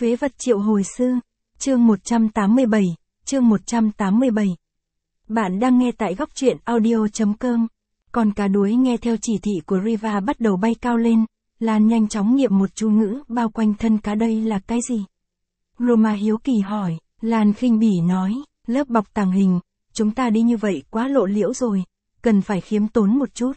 Phế vật triệu hồi sư. Chương 187. Chương 187. Bạn đang nghe tại góc truyện audio.com. Con cá đuối nghe theo chỉ thị của Riva bắt đầu bay cao lên. Lan nhanh chóng niệm một chú ngữ bao quanh thân cá, đây là cái gì? Roma hiếu kỳ hỏi. Lan khinh bỉ nói, lớp bọc tàng hình, chúng ta đi như vậy quá lộ liễu rồi, cần phải khiêm tốn một chút.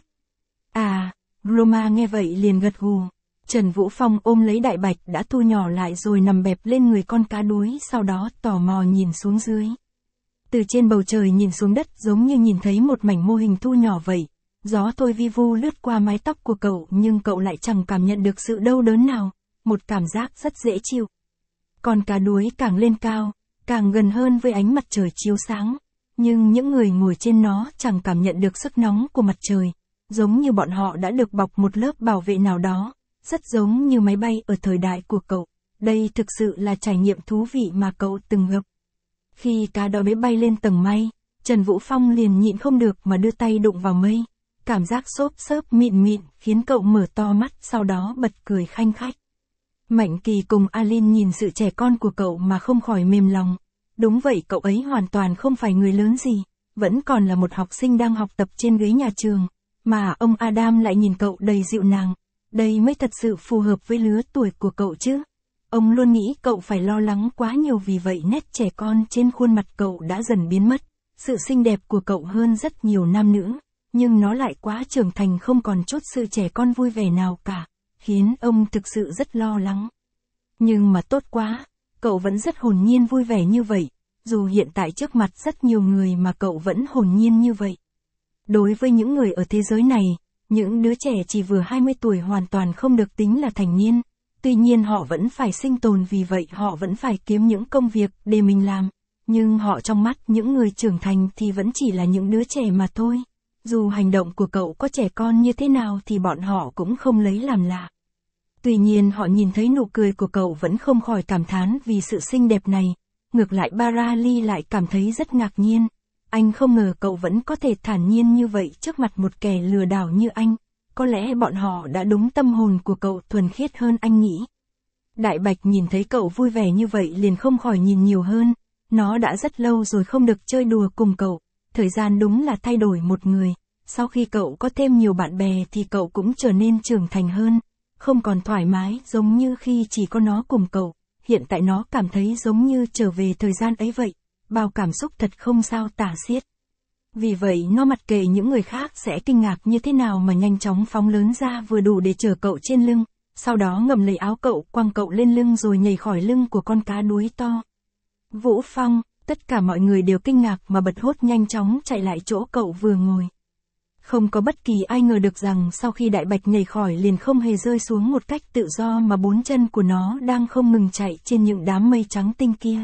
À, Roma nghe vậy liền gật gù. Trần Vũ Phong ôm lấy đại bạch đã thu nhỏ lại rồi nằm bẹp lên người con cá đuối, sau đó tò mò nhìn xuống dưới. Từ trên bầu trời nhìn xuống đất giống như nhìn thấy một mảnh mô hình thu nhỏ vậy. Gió thôi vi vu lướt qua mái tóc của cậu nhưng cậu lại chẳng cảm nhận được sự đau đớn nào, một cảm giác rất dễ chịu. Con cá đuối càng lên cao, càng gần hơn với ánh mặt trời chiếu sáng, nhưng những người ngồi trên nó chẳng cảm nhận được sức nóng của mặt trời, giống như bọn họ đã được bọc một lớp bảo vệ nào đó, rất giống như máy bay ở thời đại của cậu. Đây thực sự là trải nghiệm thú vị mà cậu từng gặp. Khi cá đó bay lên tầng mây, Trần Vũ Phong liền nhịn không được mà đưa tay đụng vào mây. Cảm giác xốp xốp mịn mịn khiến cậu mở to mắt, sau đó bật cười khanh khách. Mạnh Kỳ cùng Alin nhìn sự trẻ con của cậu mà không khỏi mềm lòng. Đúng vậy, cậu ấy hoàn toàn không phải người lớn gì, vẫn còn là một học sinh đang học tập trên ghế nhà trường, mà ông Adam lại nhìn cậu đầy dịu nàng. Đây mới thật sự phù hợp với lứa tuổi của cậu chứ. Ông luôn nghĩ cậu phải lo lắng quá nhiều, vì vậy nét trẻ con trên khuôn mặt cậu đã dần biến mất. Sự xinh đẹp của cậu hơn rất nhiều nam nữ, nhưng nó lại quá trưởng thành, không còn chút sự trẻ con vui vẻ nào cả, khiến ông thực sự rất lo lắng. Nhưng mà tốt quá, cậu vẫn rất hồn nhiên vui vẻ như vậy, dù hiện tại trước mặt rất nhiều người mà cậu vẫn hồn nhiên như vậy. Đối với những người ở thế giới này, những đứa trẻ chỉ vừa 20 tuổi hoàn toàn không được tính là thành niên. Tuy nhiên họ vẫn phải sinh tồn, vì vậy họ vẫn phải kiếm những công việc để mình làm. Nhưng họ trong mắt những người trưởng thành thì vẫn chỉ là những đứa trẻ mà thôi. Dù hành động của cậu có trẻ con như thế nào thì bọn họ cũng không lấy làm lạ. Tuy nhiên họ nhìn thấy nụ cười của cậu vẫn không khỏi cảm thán vì sự xinh đẹp này. Ngược lại Barali lại cảm thấy rất ngạc nhiên. Anh không ngờ cậu vẫn có thể thản nhiên như vậy trước mặt một kẻ lừa đảo như anh. Có lẽ bọn họ đã đúng tâm hồn của cậu thuần khiết hơn anh nghĩ. Đại Bạch nhìn thấy cậu vui vẻ như vậy liền không khỏi nhìn nhiều hơn. Nó đã rất lâu rồi không được chơi đùa cùng cậu. Thời gian đúng là thay đổi một người. Sau khi cậu có thêm nhiều bạn bè thì cậu cũng trở nên trưởng thành hơn. Không còn thoải mái giống như khi chỉ có nó cùng cậu. Hiện tại nó cảm thấy giống như trở về thời gian ấy vậy. Bao cảm xúc thật không sao tả xiết. Vì vậy nó mặc kệ những người khác sẽ kinh ngạc như thế nào mà nhanh chóng phóng lớn ra vừa đủ để chở cậu trên lưng. Sau đó ngậm lấy áo cậu, quăng cậu lên lưng rồi nhảy khỏi lưng của con cá đuối to. Vũ Phong, tất cả mọi người đều kinh ngạc mà bật hốt nhanh chóng chạy lại chỗ cậu vừa ngồi. Không có bất kỳ ai ngờ được rằng sau khi Đại Bạch nhảy khỏi liền không hề rơi xuống một cách tự do, mà bốn chân của nó đang không ngừng chạy trên những đám mây trắng tinh kia.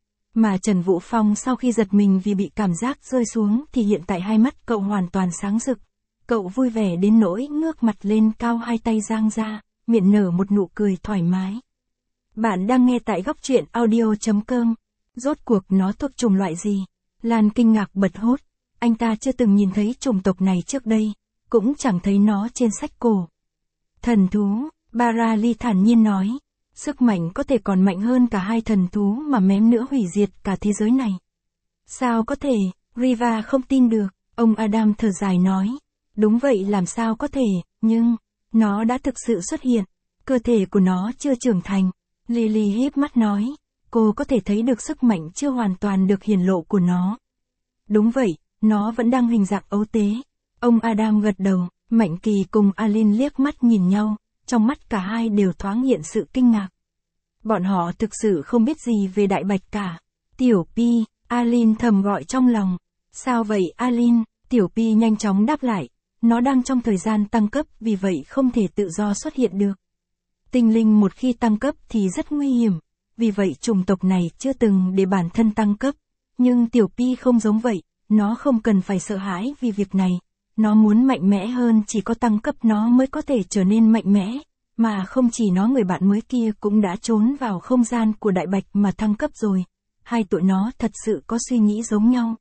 Mà Trần Vũ Phong sau khi giật mình vì bị cảm giác rơi xuống thì hiện tại hai mắt cậu hoàn toàn sáng rực. Cậu vui vẻ đến nỗi ngước mặt lên cao, hai tay dang ra, miệng nở một nụ cười thoải mái. Bạn đang nghe tại góc truyện audio.com. Rốt cuộc nó thuộc chủng loại gì? Lan kinh ngạc bật hốt. Anh ta chưa từng nhìn thấy chủng tộc này trước đây, cũng chẳng thấy nó trên sách cổ. Thần thú, Barali thản nhiên nói. Sức mạnh có thể còn mạnh hơn cả hai thần thú mà mém nữa hủy diệt cả thế giới này. Sao có thể? Riva không tin được. Ông Adam thở dài nói. Đúng vậy, làm sao có thể, nhưng nó đã thực sự xuất hiện. Cơ thể của nó chưa trưởng thành. Lily híp mắt nói. Cô có thể thấy được sức mạnh chưa hoàn toàn được hiển lộ của nó. Đúng vậy, nó vẫn đang hình dạng ấu tế. Ông Adam gật đầu. Mạnh Kỳ cùng Alin liếc mắt nhìn nhau. Trong mắt cả hai đều thoáng hiện sự kinh ngạc. Bọn họ thực sự không biết gì về Đại Bạch cả. Tiểu Pi, Alin thầm gọi trong lòng. Sao vậy Alin? Tiểu Pi nhanh chóng đáp lại. Nó đang trong thời gian tăng cấp, vì vậy không thể tự do xuất hiện được. Tinh linh một khi tăng cấp thì rất nguy hiểm. Vì vậy chủng tộc này chưa từng để bản thân tăng cấp. Nhưng Tiểu Pi không giống vậy. Nó không cần phải sợ hãi vì việc này. Nó muốn mạnh mẽ hơn, chỉ có tăng cấp nó mới có thể trở nên mạnh mẽ. Mà không chỉ nó, người bạn mới kia cũng đã trốn vào không gian của Đại Bạch mà thăng cấp rồi. Hai tụi nó thật sự có suy nghĩ giống nhau.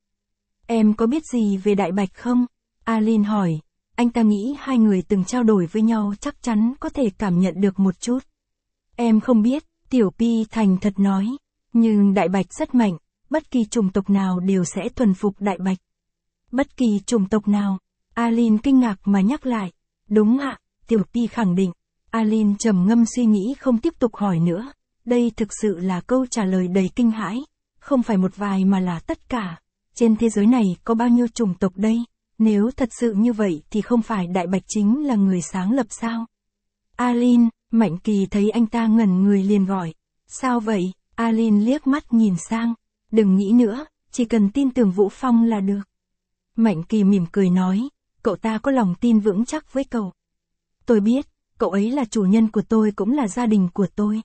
Em có biết gì về Đại Bạch không? Alin hỏi. Anh ta nghĩ hai người từng trao đổi với nhau chắc chắn có thể cảm nhận được một chút. Em không biết, Tiểu Pi thành thật nói. Nhưng Đại Bạch rất mạnh, bất kỳ chủng tộc nào đều sẽ thuần phục Đại Bạch. Bất kỳ chủng tộc nào? Alin kinh ngạc mà nhắc lại. Đúng ạ, Tiểu Pi khẳng định. Alin trầm ngâm suy nghĩ không tiếp tục hỏi nữa. Đây thực sự là câu trả lời đầy kinh hãi. Không phải một vài mà là tất cả. Trên thế giới này có bao nhiêu chủng tộc đây? Nếu thật sự như vậy thì không phải Đại Bạch chính là người sáng lập sao? Alin, Mạnh Kỳ thấy anh ta ngẩn người liền gọi. Sao vậy? Alin liếc mắt nhìn sang. Đừng nghĩ nữa, chỉ cần tin tưởng Vũ Phong là được. Mạnh Kỳ mỉm cười nói, cậu ta có lòng tin vững chắc với cậu. Tôi biết, cậu ấy là chủ nhân của tôi cũng là gia đình của tôi.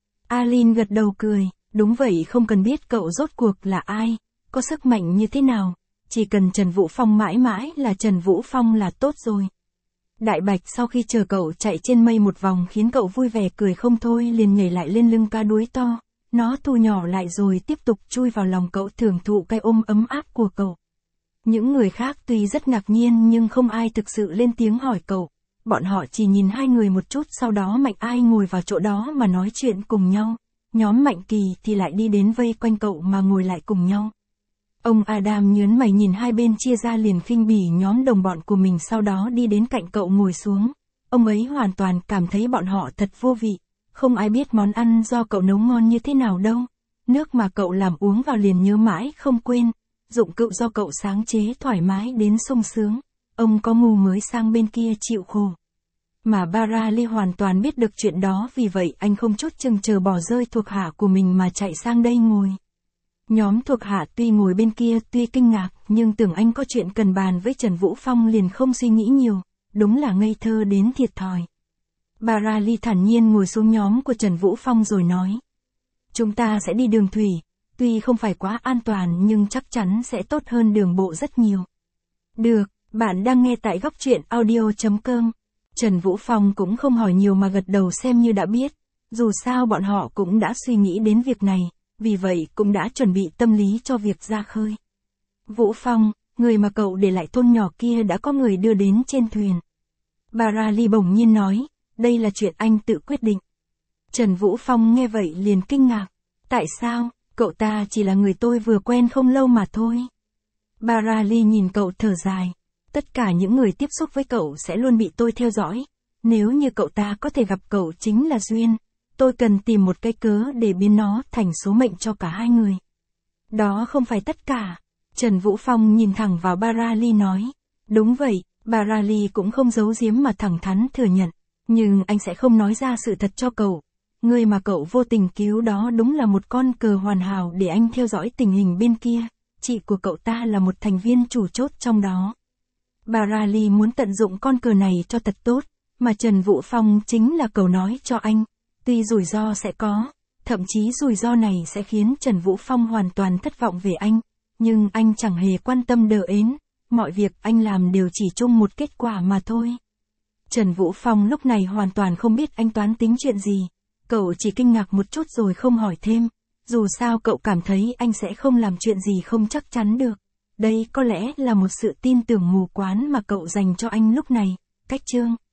Alin gật đầu cười, đúng vậy, không cần biết cậu rốt cuộc là ai, có sức mạnh như thế nào, chỉ cần Trần Vũ Phong mãi mãi là Trần Vũ Phong là tốt rồi. Đại Bạch sau khi chờ cậu chạy trên mây một vòng khiến cậu vui vẻ cười không thôi liền nhảy lại lên lưng cá đuối to, nó thu nhỏ lại rồi tiếp tục chui vào lòng cậu thưởng thụ cái ôm ấm áp của cậu. Những người khác tuy rất ngạc nhiên nhưng không ai thực sự lên tiếng hỏi cậu. Bọn họ chỉ nhìn hai người một chút sau đó Mạnh Ai ngồi vào chỗ đó mà nói chuyện cùng nhau. Nhóm Mạnh Kỳ thì lại đi đến vây quanh cậu mà ngồi lại cùng nhau. Ông Adam nhớn mày nhìn hai bên chia ra liền khinh bỉ nhóm đồng bọn của mình sau đó đi đến cạnh cậu ngồi xuống. Ông ấy hoàn toàn cảm thấy bọn họ thật vô vị. Không ai biết món ăn do cậu nấu ngon như thế nào đâu. Nước mà cậu làm uống vào liền nhớ mãi không quên. Dụng cụ do cậu sáng chế thoải mái đến sung sướng. Ông có ngu mới sang bên kia chịu khổ. Mà Barali hoàn toàn biết được chuyện đó vì vậy anh không chút chừng chờ bỏ rơi thuộc hạ của mình mà chạy sang đây ngồi. Nhóm thuộc hạ tuy ngồi bên kia tuy kinh ngạc nhưng tưởng anh có chuyện cần bàn với Trần Vũ Phong liền không suy nghĩ nhiều, đúng là ngây thơ đến thiệt thòi. Barali thản nhiên ngồi xuống nhóm của Trần Vũ Phong rồi nói. Chúng ta sẽ đi đường thủy, tuy không phải quá an toàn nhưng chắc chắn sẽ tốt hơn đường bộ rất nhiều. Được, bạn đang nghe tại góc truyện audio.com. Trần Vũ Phong cũng không hỏi nhiều mà gật đầu xem như đã biết, dù sao bọn họ cũng đã suy nghĩ đến việc này, vì vậy cũng đã chuẩn bị tâm lý cho việc ra khơi. Vũ Phong, người mà cậu để lại thôn nhỏ kia đã có người đưa đến trên thuyền. Barali bỗng nhiên nói, đây là chuyện anh tự quyết định. Trần Vũ Phong nghe vậy liền kinh ngạc, tại sao, cậu ta chỉ là người tôi vừa quen không lâu mà thôi. Barali nhìn cậu thở dài. Tất cả những người tiếp xúc với cậu sẽ luôn bị tôi theo dõi. Nếu như cậu ta có thể gặp cậu chính là duyên. Tôi cần tìm một cái cớ để biến nó thành số mệnh cho cả hai người. Đó không phải tất cả. Trần Vũ Phong nhìn thẳng vào Barali nói. Đúng vậy, Barali cũng không giấu giếm mà thẳng thắn thừa nhận. Nhưng anh sẽ không nói ra sự thật cho cậu. Người mà cậu vô tình cứu đó đúng là một con cờ hoàn hảo để anh theo dõi tình hình bên kia. Chị của cậu ta là một thành viên chủ chốt trong đó. Barali muốn tận dụng con cờ này cho thật tốt, mà Trần Vũ Phong chính là cậu nói cho anh. Tuy rủi ro sẽ có, thậm chí rủi ro này sẽ khiến Trần Vũ Phong hoàn toàn thất vọng về anh, nhưng anh chẳng hề quan tâm đờ ến, mọi việc anh làm đều chỉ chung một kết quả mà thôi. Trần Vũ Phong lúc này hoàn toàn không biết anh toán tính chuyện gì, cậu chỉ kinh ngạc một chút rồi không hỏi thêm, dù sao cậu cảm thấy anh sẽ không làm chuyện gì không chắc chắn được. Đây có lẽ là một sự tin tưởng mù quáng mà cậu dành cho anh lúc này. Cách chương